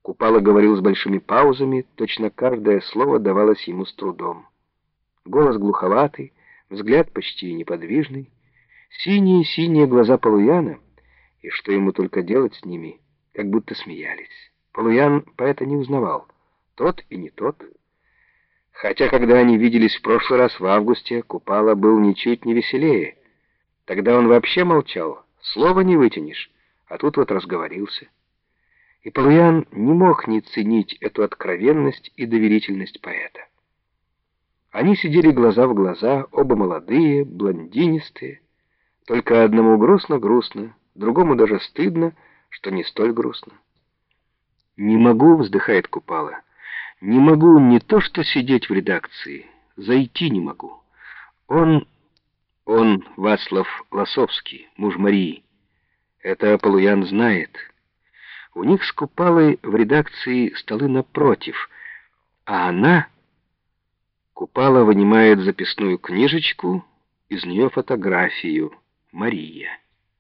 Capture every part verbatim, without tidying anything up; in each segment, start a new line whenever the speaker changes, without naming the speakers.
Купала говорил с большими паузами, точно каждое слово давалось ему с трудом. Голос глуховатый, взгляд почти неподвижный, синие-синие глаза Полуяна, и что ему только делать с ними, как будто смеялись. Полуян поэта не узнавал, тот и не тот. Хотя, когда они виделись в прошлый раз в августе, Купала был ничуть не веселее. Тогда он вообще молчал, слова не вытянешь, а тут вот разговорился. И Полуян не мог не ценить эту откровенность и доверительность поэта. Они сидели глаза в глаза, оба молодые, блондинистые. Только одному грустно-грустно, другому даже стыдно, что не столь грустно. «Не могу», — вздыхает Купала, — «не могу не то что сидеть в редакции, зайти не могу. Он, он Вацлав Лосовский, муж Марии. Это Полуян знает. У них с Купалой в редакции столы напротив, а она...» Купала вынимает записную книжечку, из нее фотографию. Мария.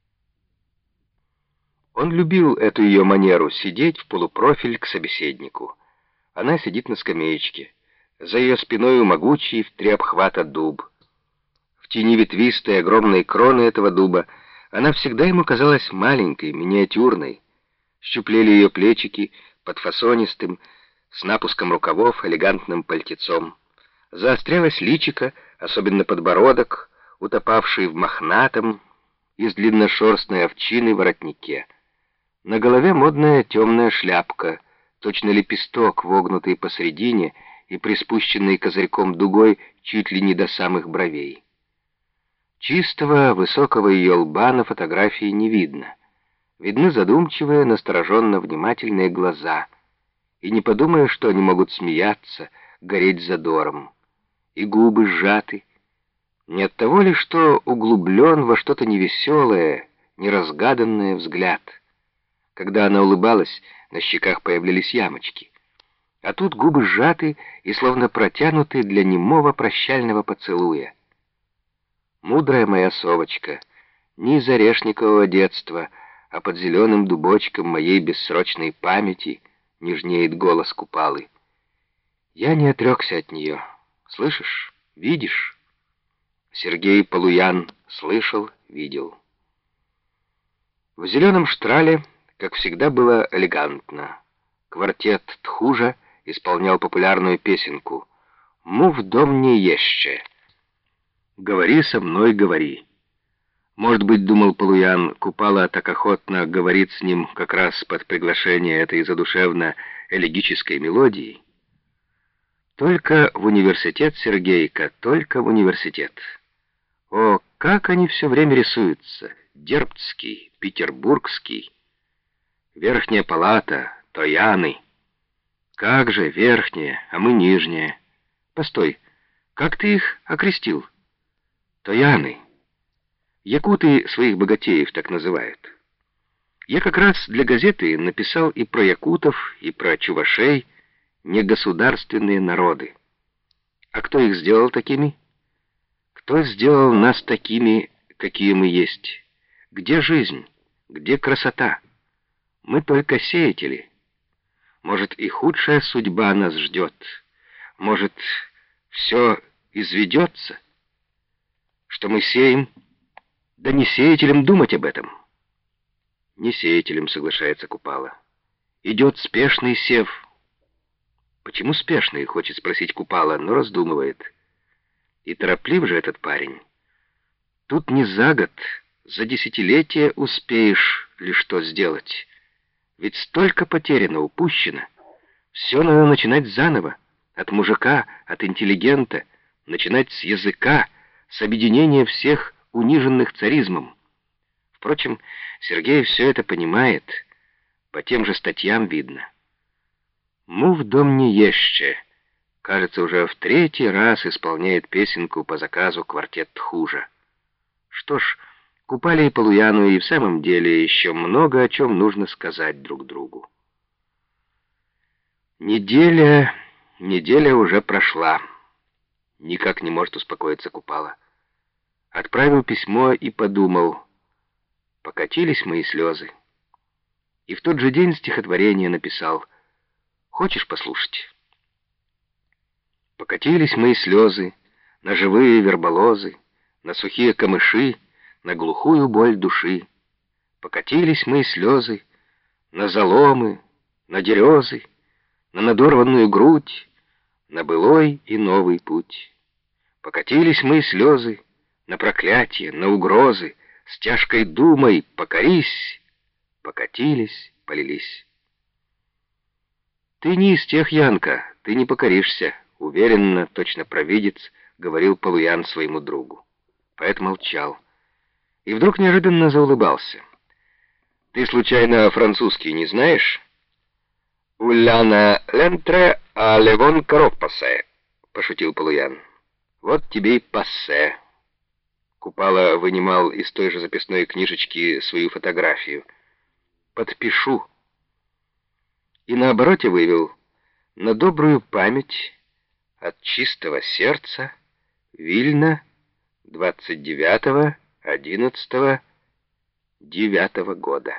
Он любил эту ее манеру сидеть в полупрофиль к собеседнику. Она сидит на скамеечке. За ее спиной могучий в три обхвата дуб. В тени ветвистой огромной кроны этого дуба она всегда ему казалась маленькой, миниатюрной. Щуплели ее плечики под фасонистым, с напуском рукавов, элегантным пальтецом. Заострялось личико, особенно подбородок, утопавший в мохнатом, из длинношерстной овчины воротнике. На голове модная темная шляпка, точно лепесток, вогнутый посредине и приспущенный козырьком дугой чуть ли не до самых бровей. Чистого, высокого ее лба на фотографии не видно. Видны задумчивые, настороженно внимательные глаза. И не подумая, что они могут смеяться, гореть задором. И губы сжаты. Не от того ли, что углублен во что-то невеселое, неразгаданное взгляд. Когда она улыбалась, на щеках появлялись ямочки. А тут губы сжаты и словно протянуты для немого прощального поцелуя. Мудрая моя совочка, не из орешникового детства, а под зеленым дубочком моей бессрочной памяти нежнеет голос Купалы. Я не отрекся от нее. Слышишь? Видишь? Сергей Полуян слышал, видел. В зеленом штрале, как всегда, было элегантно. Квартет Тхужа исполнял популярную песенку «Му в дом не еще». «Говори со мной, говори». Может быть, думал Полуян, Купала так охотно говорит с ним как раз под приглашение этой задушевно-элегической мелодии. Только в университет, Сергейка, только в университет. О, как они все время рисуются! Дербцкий, петербургский. Верхняя палата, Тояны. Как же верхняя, а мы нижняя. Постой, как ты их окрестил? Тояны. Якуты своих богатеев так называют. Я как раз для газеты написал и про якутов, и про чувашей, негосударственные народы. А кто их сделал такими? Кто сделал нас такими, какие мы есть? Где жизнь? Где красота? Мы только сеятели. Может, и худшая судьба нас ждет. Может, все изведется? Что мы сеем? Да не сеятелям думать об этом. Не сеятелям, соглашается Купала. Идет спешный сев. Почему спешный, хочет спросить Купала, но раздумывает. И тороплив же этот парень. Тут не за год, за десятилетие успеешь ли что сделать. Ведь столько потеряно, упущено. Все надо начинать заново. От мужика, от интеллигента. Начинать с языка, с объединения всех униженных царизмом. Впрочем, Сергей все это понимает. По тем же статьям видно. «Му в дом не еще», кажется, уже в третий раз исполняет песенку по заказу квартет Тхужа. Что ж, Купале и Полуяну и в самом деле еще много о чем нужно сказать друг другу. Неделя, неделя уже прошла. Никак не может успокоиться Купала. Отправил письмо и подумал. Покатились мои слезы. И в тот же день стихотворение написал. Хочешь послушать? Покатились мои слезы на живые верболозы, на сухие камыши, на глухую боль души. Покатились мои слезы на заломы, на дерезы, на надорванную грудь, на былой и новый путь. Покатились мои слезы на проклятие, на угрозы, с тяжкой думой покорись, покатились, полились. Ты не из тех, Янка, ты не покоришься, уверенно, точно провидец, говорил Полуян своему другу. Поэт молчал и вдруг неожиданно заулыбался. Ты случайно французский не знаешь? «Уляна лентре, а левон коров пассе», — пошутил Полуян. «Вот тебе и пассе». Купала вынимал из той же записной книжечки свою фотографию. «Подпишу». И на обороте вывел: «На добрую память от чистого сердца, Вильна, двадцать девятого одиннадцатого девятого года».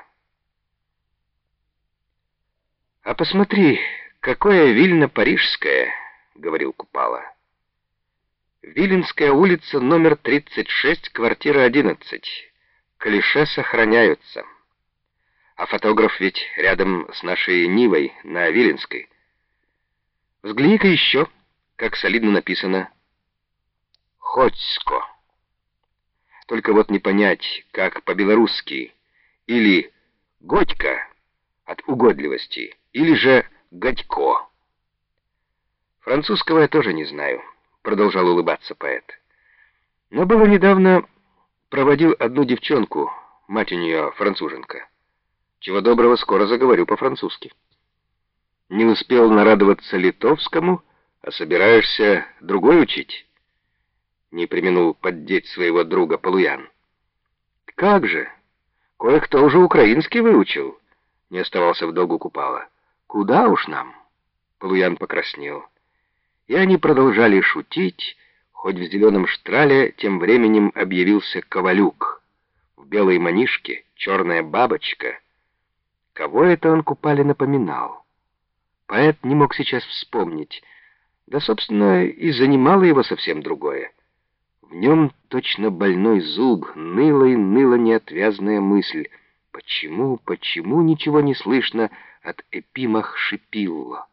«А посмотри, какое Вильна парижское», — говорил Купала. «Виленская улица, номер тридцать шесть, квартира одиннадцать. Клише сохраняются. А фотограф ведь рядом с нашей Нивой на Виленской. Взгляни-ка еще, как солидно написано «Ходьско». Только вот не понять, как по-белорусски, или «Годька» от угодливости, или же «Годько». Французского я тоже не знаю, продолжал улыбаться поэт. Но было недавно, проводил одну девчонку, мать у нее француженка. Чего доброго, скоро заговорю по-французски. Не успел нарадоваться литовскому, а собираешься другой учить? Не преминул поддеть своего друга Полуян. Как же, кое-кто уже украинский выучил, не оставался в долгу Купала. Куда уж нам? Полуян покраснел. И они продолжали шутить, хоть в зеленом штрале тем временем объявился Ковалюк. В белой манишке черная бабочка. Кого это он Купале напоминал? Поэт не мог сейчас вспомнить. Да, собственно, и занимало его совсем другое. В нем точно больной зуб, ныла и ныла неотвязная мысль. Почему, почему ничего не слышно от Эпимах Шипилла?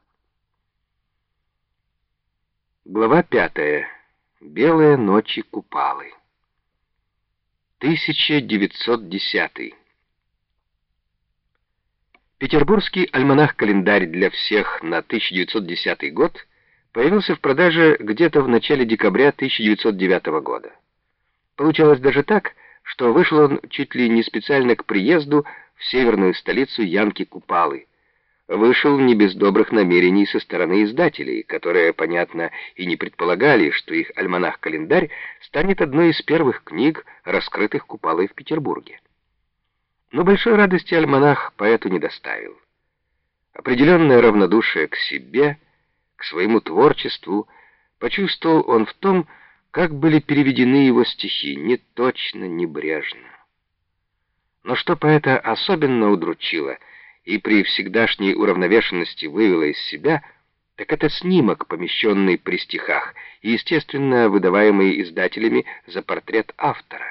Глава пятая. Белые ночи Купалы. тысяча девятьсот десятый. Петербургский альманах-календарь для всех на тысяча девятьсот десятый год появился в продаже где-то в начале декабря тысяча девятьсот девятого года. Получалось даже так, что вышел он чуть ли не специально к приезду в северную столицу Янки Купалы. Вышел не без добрых намерений со стороны издателей, которые, понятно, и не предполагали, что их альманах-календарь станет одной из первых книг, раскрытых Купалой в Петербурге. Но большой радости альманах поэту не доставил. Определенное равнодушие к себе, к своему творчеству почувствовал он в том, как были переведены его стихи, не точно, небрежно. Но что поэта особенно удручило и при всегдашней уравновешенности вывело из себя, так это снимок, помещенный при стихах и, естественно, выдаваемый издателями за портрет автора.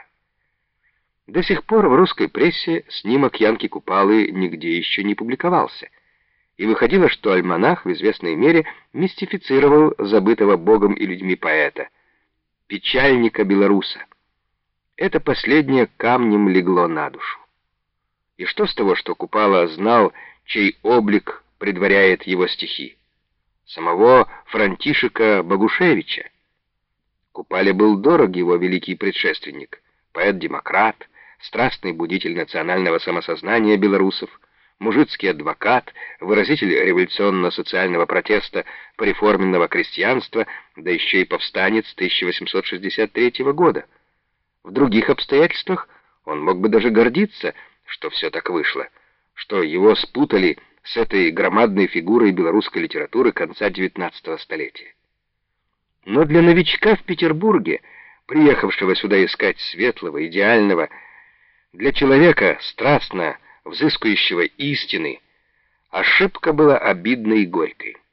До сих пор в русской прессе снимок Янки Купалы нигде еще не публиковался, и выходило, что альманах в известной мере мистифицировал забытого Богом и людьми поэта, печальника-белоруса. Это последнее камнем легло на душу. И что с того, что Купала знал, чей облик предваряет его стихи? Самого Франтишека Богушевича. Купале был дорог его великий предшественник, поэт-демократ, страстный будитель национального самосознания белорусов, мужицкий адвокат, выразитель революционно-социального протеста пореформенного крестьянства, да еще и повстанец тысяча восемьсот шестьдесят третьего года. В других обстоятельствах он мог бы даже гордиться, что все так вышло, что его спутали с этой громадной фигурой белорусской литературы конца девятнадцатого столетия. Но для новичка в Петербурге, приехавшего сюда искать светлого, идеального, для человека, страстно взыскующего истины, Ошибка была обидной и горькой.